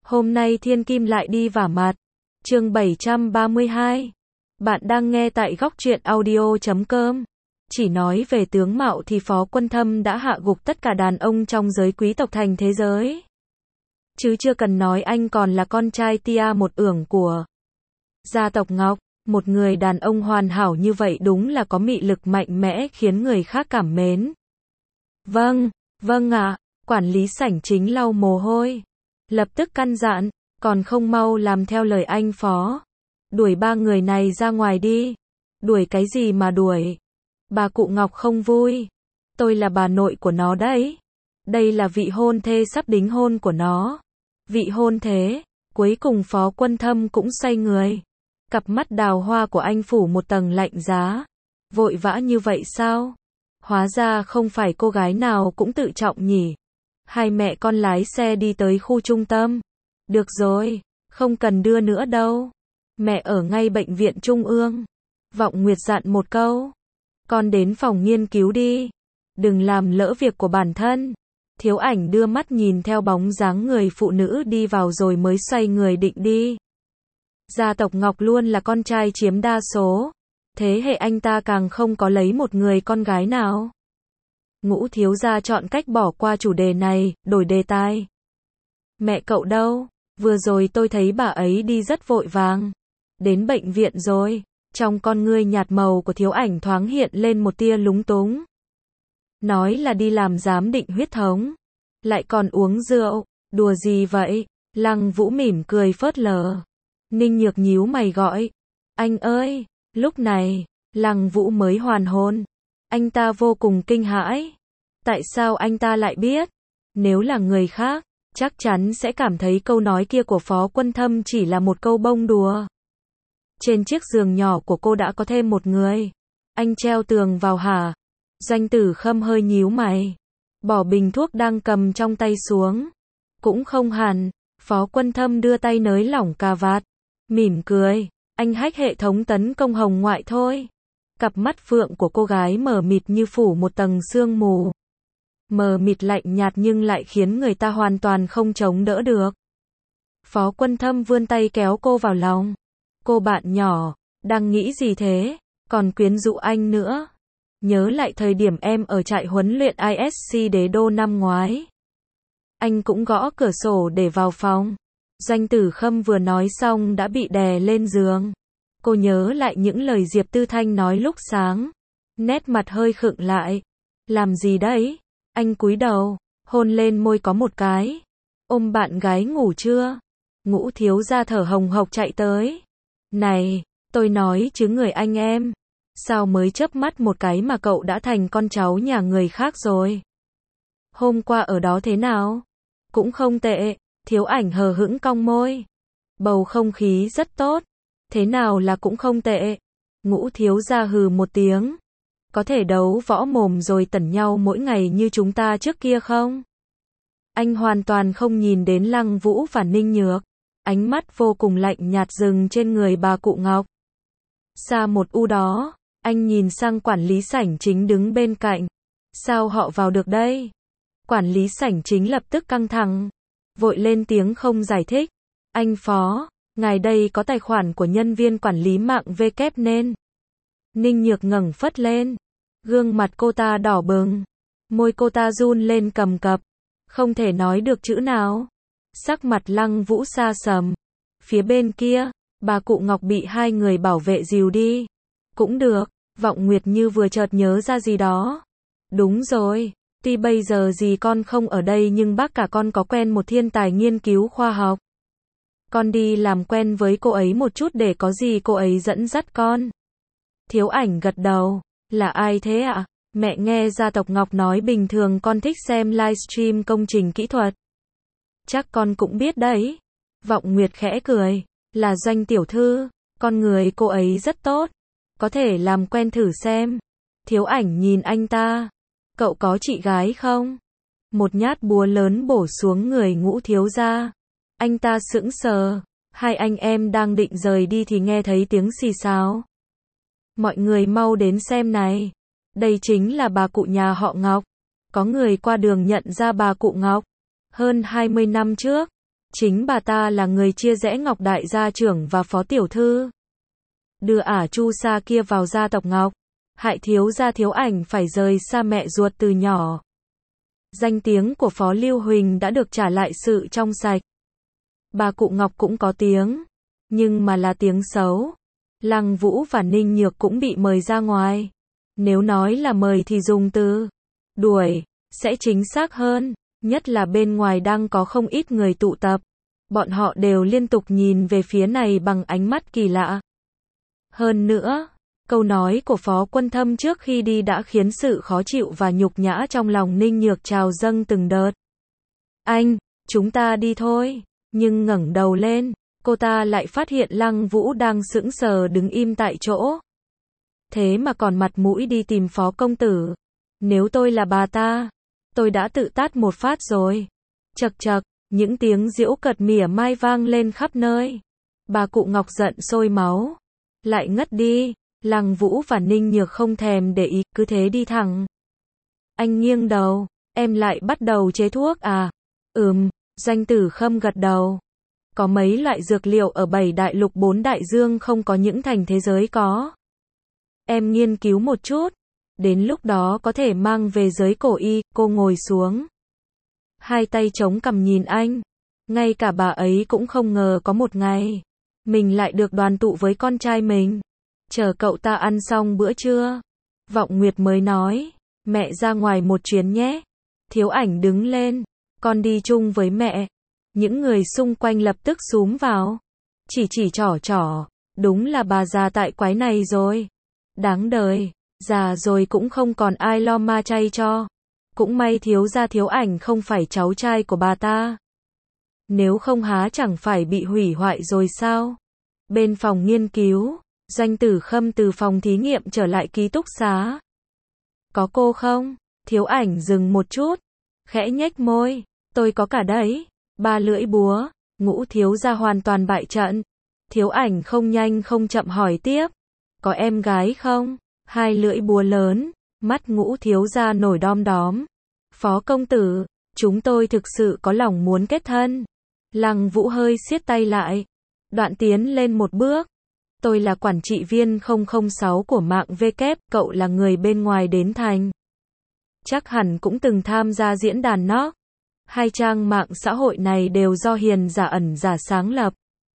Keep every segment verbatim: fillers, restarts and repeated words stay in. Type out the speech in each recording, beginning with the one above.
Hôm nay thiên kim lại đi vả mặt. Chương bảy trăm ba mươi hai. Bạn đang nghe tại góc truyện audio chấm com. Chỉ nói về tướng mạo thì Phó Quân Thâm đã hạ gục tất cả đàn ông trong giới quý tộc thành thế giới. Chứ chưa cần nói anh còn là con trai tia một ưởng của gia tộc Ngọc. Một người đàn ông hoàn hảo như vậy đúng là có mị lực mạnh mẽ khiến người khác cảm mến. Vâng, vâng ạ, quản lý sảnh chính lau mồ hôi. Lập tức căn dặn, còn không mau làm theo lời anh Phó. Đuổi ba người này ra ngoài đi. Đuổi cái gì mà đuổi? Bà cụ Ngọc không vui. Tôi là bà nội của nó đấy. Đây là vị hôn thê sắp đính hôn của nó. Vị hôn thế, cuối cùng Phó Quân Thâm cũng xoay người. Cặp mắt đào hoa của anh phủ một tầng lạnh giá. Vội vã như vậy sao? Hóa ra không phải cô gái nào cũng tự trọng nhỉ. Hai mẹ con lái xe đi tới khu trung tâm. Được rồi, không cần đưa nữa đâu. Mẹ ở ngay bệnh viện trung ương. Vọng Nguyệt dặn một câu. Con đến phòng nghiên cứu đi. Đừng làm lỡ việc của bản thân. Thiếu Ảnh đưa mắt nhìn theo bóng dáng người phụ nữ đi vào rồi mới xoay người định đi. Gia tộc Ngọc luôn là con trai chiếm đa số. Thế hệ anh ta càng không có lấy một người con gái nào. Ngũ thiếu gia chọn cách bỏ qua chủ đề này, đổi đề tài. Mẹ cậu đâu? Vừa rồi tôi thấy bà ấy đi rất vội vàng. Đến bệnh viện rồi. Trong con ngươi nhạt màu của Thiếu Ảnh thoáng hiện lên một tia lúng túng. Nói là đi làm giám định huyết thống. Lại còn uống rượu. Đùa gì vậy? Lăng Vũ mỉm cười phớt lờ. Ninh Nhược nhíu mày gọi. Anh ơi! Lúc này, Lăng Vũ mới hoàn hồn. Anh ta vô cùng kinh hãi. Tại sao anh ta lại biết? Nếu là người khác, chắc chắn sẽ cảm thấy câu nói kia của Phó Quân Thâm chỉ là một câu bông đùa. Trên chiếc giường nhỏ của cô đã có thêm một người. Anh treo tường vào hả? Doanh Tử Khâm hơi nhíu mày. Bỏ bình thuốc đang cầm trong tay xuống. Cũng không hẳn. Phó Quân Thâm đưa tay nới lỏng cà vạt. Mỉm cười. Anh hack hệ thống tấn công hồng ngoại thôi. Cặp mắt phượng của cô gái mờ mịt như phủ một tầng sương mù. Mờ mịt lạnh nhạt nhưng lại khiến người ta hoàn toàn không chống đỡ được. Phó Quân Thâm vươn tay kéo cô vào lòng. Cô bạn nhỏ, đang nghĩ gì thế? Còn quyến rũ anh nữa. Nhớ lại thời điểm em ở trại huấn luyện i ét xê Đế Đô năm ngoái. Anh cũng gõ cửa sổ để vào phòng. Doanh Tử Khâm vừa nói xong đã bị đè lên giường. Cô nhớ lại những lời Diệp Tư Thanh nói lúc sáng. Nét mặt hơi khựng lại. Làm gì đấy? Anh cúi đầu, hôn lên môi có một cái. Ôm bạn gái ngủ chưa? Ngũ thiếu gia thở hồng hộc chạy tới. Này, tôi nói chứ người anh em. Sao mới chớp mắt một cái mà cậu đã thành con cháu nhà người khác rồi? Hôm qua ở đó thế nào? Cũng không tệ. Thiếu Ảnh hờ hững cong môi. Bầu không khí rất tốt. Thế nào là cũng không tệ? Ngũ thiếu gia hừ một tiếng. Có thể đấu võ mồm rồi tẩn nhau mỗi ngày như chúng ta trước kia không? Anh hoàn toàn không nhìn đến Lăng Vũ và Ninh Nhược. Ánh mắt vô cùng lạnh nhạt dừng trên người bà cụ Ngọc. Xa một u đó, anh nhìn sang quản lý sảnh chính đứng bên cạnh. Sao họ vào được đây? Quản lý sảnh chính lập tức căng thẳng. Vội lên tiếng không giải thích. Anh Phó, ngài đây có tài khoản của nhân viên quản lý mạng vê kép nên. Ninh Nhược ngẩng phất lên. Gương mặt cô ta đỏ bừng. Môi cô ta run lên cầm cập. Không thể nói được chữ nào. Sắc mặt Lăng Vũ xa sầm. Phía bên kia, bà cụ Ngọc bị hai người bảo vệ dìu đi. Cũng được, Vọng Nguyệt như vừa chợt nhớ ra gì đó. Đúng rồi, tuy bây giờ dì con không ở đây nhưng bác cả con có quen một thiên tài nghiên cứu khoa học. Con đi làm quen với cô ấy một chút để có gì cô ấy dẫn dắt con. Thiếu Ảnh gật đầu. Là ai thế ạ? À? Mẹ nghe gia tộc Ngọc nói bình thường con thích xem livestream công trình kỹ thuật. Chắc con cũng biết đấy. Vọng Nguyệt khẽ cười. Là Doanh tiểu thư. Con người cô ấy rất tốt. Có thể làm quen thử xem. Thiếu Ảnh nhìn anh ta. Cậu có chị gái không? Một nhát búa lớn bổ xuống người Ngũ thiếu gia. Anh ta sững sờ. Hai anh em đang định rời đi thì nghe thấy tiếng xì xào. Mọi người mau đến xem này. Đây chính là bà cụ nhà họ Ngọc. Có người qua đường nhận ra bà cụ Ngọc. Hơn hai mươi năm trước, Chính bà ta là người chia rẽ Ngọc đại gia trưởng và phó tiểu thư. Đưa ả Chu Sa kia vào gia tộc Ngọc. Hại thiếu gia Thiếu Ảnh phải rời xa mẹ ruột từ nhỏ. Danh tiếng của Phó Lưu Huỳnh đã được trả lại sự trong sạch. Bà cụ Ngọc cũng có tiếng, nhưng mà là tiếng xấu. Lăng Vũ và Ninh Nhược cũng bị mời ra ngoài. Nếu nói là mời thì dùng từ đuổi sẽ chính xác hơn, nhất là bên ngoài đang có không ít người tụ tập. Bọn họ đều liên tục nhìn về phía này bằng ánh mắt kỳ lạ. Hơn nữa, câu nói của Phó Quân Thâm trước khi đi đã khiến sự khó chịu và nhục nhã trong lòng Ninh Nhược trào dâng từng đợt. Anh, chúng ta đi thôi. Nhưng ngẩng đầu lên, cô ta lại phát hiện Lăng Vũ đang sững sờ đứng im tại chỗ. Thế mà còn mặt mũi đi tìm Phó công tử. Nếu tôi là bà ta, tôi đã tự tát một phát rồi. Chậc chậc, những tiếng giễu cợt mỉa mai vang lên khắp nơi. Bà cụ Ngọc giận sôi máu. Lại ngất đi. Lăng Vũ và Ninh Nhược không thèm để ý, cứ thế đi thẳng. Anh nghiêng đầu, em lại bắt đầu chế thuốc à? Ừm, Doanh Tử Khâm gật đầu. Có mấy loại dược liệu ở bảy đại lục bốn đại dương không có những thành thế giới có. Em nghiên cứu một chút, đến lúc đó có thể mang về giới cổ y. Cô ngồi xuống, hai tay chống cằm nhìn anh. Ngay cả bà ấy cũng không ngờ có một ngày mình lại được đoàn tụ với con trai mình. Chờ cậu ta ăn xong bữa trưa, Vọng Nguyệt mới nói, mẹ ra ngoài một chuyến nhé. Thiếu Ảnh đứng lên, con đi chung với mẹ. Những người xung quanh lập tức xúm vào, chỉ chỉ trỏ trỏ, đúng là bà già tại quái này rồi. Đáng đời, già rồi cũng không còn ai lo ma chay cho. Cũng may thiếu gia Thiếu Ảnh không phải cháu trai của bà ta. Nếu không há chẳng phải bị hủy hoại rồi sao? Bên phòng nghiên cứu, Doanh Tử Khâm từ phòng thí nghiệm trở lại ký túc xá. Có cô không? Thiếu Ảnh dừng một chút, khẽ nhếch môi. Tôi có cả đấy. Ba lưỡi búa. Ngũ thiếu gia hoàn toàn bại trận. Thiếu Ảnh không nhanh không chậm hỏi tiếp. Có em gái không? Hai lưỡi búa lớn. Mắt Ngũ thiếu gia nổi đom đóm. Phó công tử, chúng tôi thực sự có lòng muốn kết thân. Lăng Vũ hơi siết tay lại. Đoạn tiến lên một bước. Tôi là quản trị viên không không sáu của mạng V kép, cậu là người bên ngoài đến thành. Chắc hẳn cũng từng tham gia diễn đàn nó. Hai trang mạng xã hội này đều do Hiền Giả Ẩn Giả sáng lập.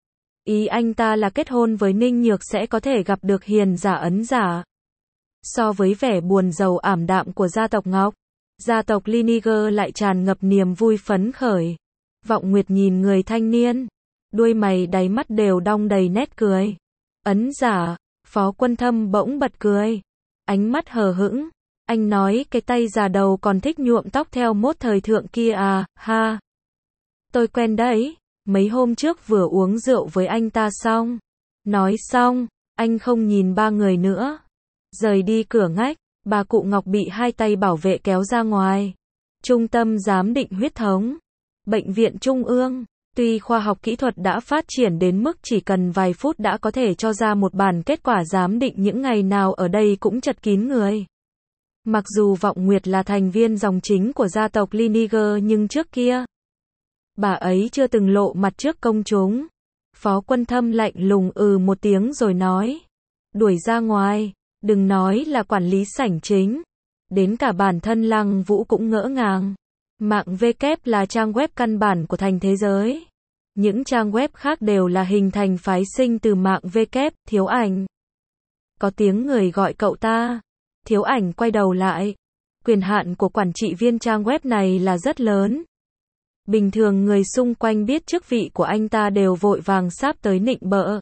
Ý anh ta là kết hôn với Ninh Nhược sẽ có thể gặp được Hiền Giả Ấn Giả. So với vẻ buồn rầu ảm đạm của gia tộc Ngọc, gia tộc Liniger lại tràn ngập niềm vui phấn khởi. Vọng Nguyệt nhìn người thanh niên, đuôi mày đáy mắt đều đong đầy nét cười. Ấn Giả, Phó Quân Thâm bỗng bật cười, ánh mắt hờ hững. Anh nói cái tay già đầu còn thích nhuộm tóc theo mốt thời thượng kia à, ha. Tôi quen đấy, mấy hôm trước vừa uống rượu với anh ta xong. Nói xong, anh không nhìn ba người nữa. Rời đi cửa ngách, bà cụ Ngọc bị hai tay bảo vệ kéo ra ngoài. Trung tâm giám định huyết thống. Bệnh viện Trung ương. Tuy khoa học kỹ thuật đã phát triển đến mức chỉ cần vài phút đã có thể cho ra một bản kết quả giám định, những ngày nào ở đây cũng chật kín người. Mặc dù Vọng Nguyệt là thành viên dòng chính của gia tộc Liniger nhưng trước kia, bà ấy chưa từng lộ mặt trước công chúng. Phó Quân Thâm lạnh lùng ừ một tiếng rồi nói. Đuổi ra ngoài, đừng nói là quản lý sảnh chính. Đến cả bản thân Lăng Vũ cũng ngỡ ngàng. Mạng V kép là trang web căn bản của thành thế giới. Những trang web khác đều là hình thành phái sinh từ mạng V kép. Thiếu Ảnh. Có tiếng người gọi cậu ta. Thiếu Ảnh quay đầu lại. Quyền hạn của quản trị viên trang web này là rất lớn. Bình thường người xung quanh biết chức vị của anh ta đều vội vàng sáp tới nịnh bợ.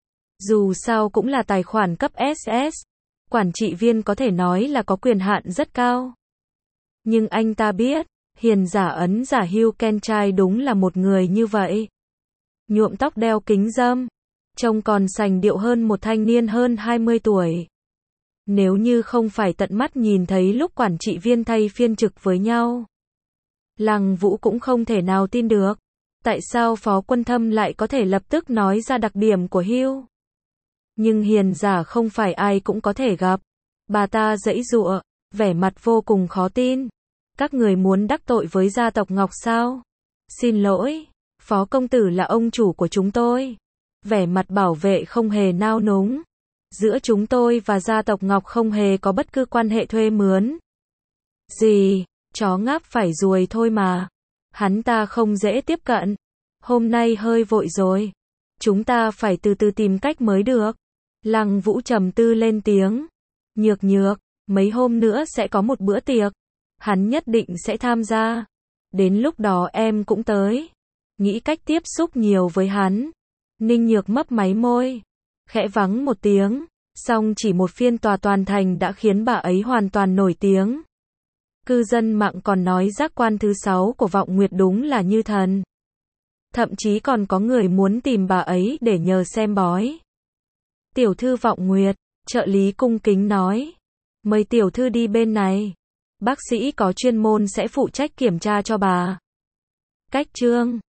Dù sao cũng là tài khoản cấp ét ét. Quản trị viên có thể nói là có quyền hạn rất cao. Nhưng anh ta biết, Hiền Giả Ấn Giả Hugh Kenchai đúng là một người như vậy. Nhuộm tóc đeo kính râm. Trông còn sành điệu hơn một thanh niên hơn hai mươi tuổi. Nếu như không phải tận mắt nhìn thấy lúc quản trị viên thay phiên trực với nhau, Lăng Vũ cũng không thể nào tin được. Tại sao Phó Quân Thâm lại có thể lập tức nói ra đặc điểm của Hugh? Nhưng Hiền Giả không phải ai cũng có thể gặp. Bà ta giãy giụa, vẻ mặt vô cùng khó tin. Các người muốn đắc tội với gia tộc Ngọc sao? Xin lỗi. Phó công tử là ông chủ của chúng tôi. Vẻ mặt bảo vệ không hề nao núng. Giữa chúng tôi và gia tộc Ngọc không hề có bất cứ quan hệ thuê mướn. Gì, chó ngáp phải ruồi thôi mà. Hắn ta không dễ tiếp cận. Hôm nay hơi vội rồi. Chúng ta phải từ từ tìm cách mới được. Lăng Vũ trầm tư lên tiếng. Nhược nhược, mấy hôm nữa sẽ có một bữa tiệc. Hắn nhất định sẽ tham gia. Đến lúc đó em cũng tới. Nghĩ cách tiếp xúc nhiều với hắn. Ninh Nhược mấp máy môi. Khẽ vắng một tiếng. Song chỉ một phiên tòa toàn thành đã khiến bà ấy hoàn toàn nổi tiếng. Cư dân mạng còn nói giác quan thứ sáu của Vọng Nguyệt đúng là như thần. Thậm chí còn có người muốn tìm bà ấy để nhờ xem bói. Tiểu thư Vọng Nguyệt, trợ lý cung kính nói. Mời tiểu thư đi bên này. Bác sĩ có chuyên môn sẽ phụ trách kiểm tra cho bà. Cách chương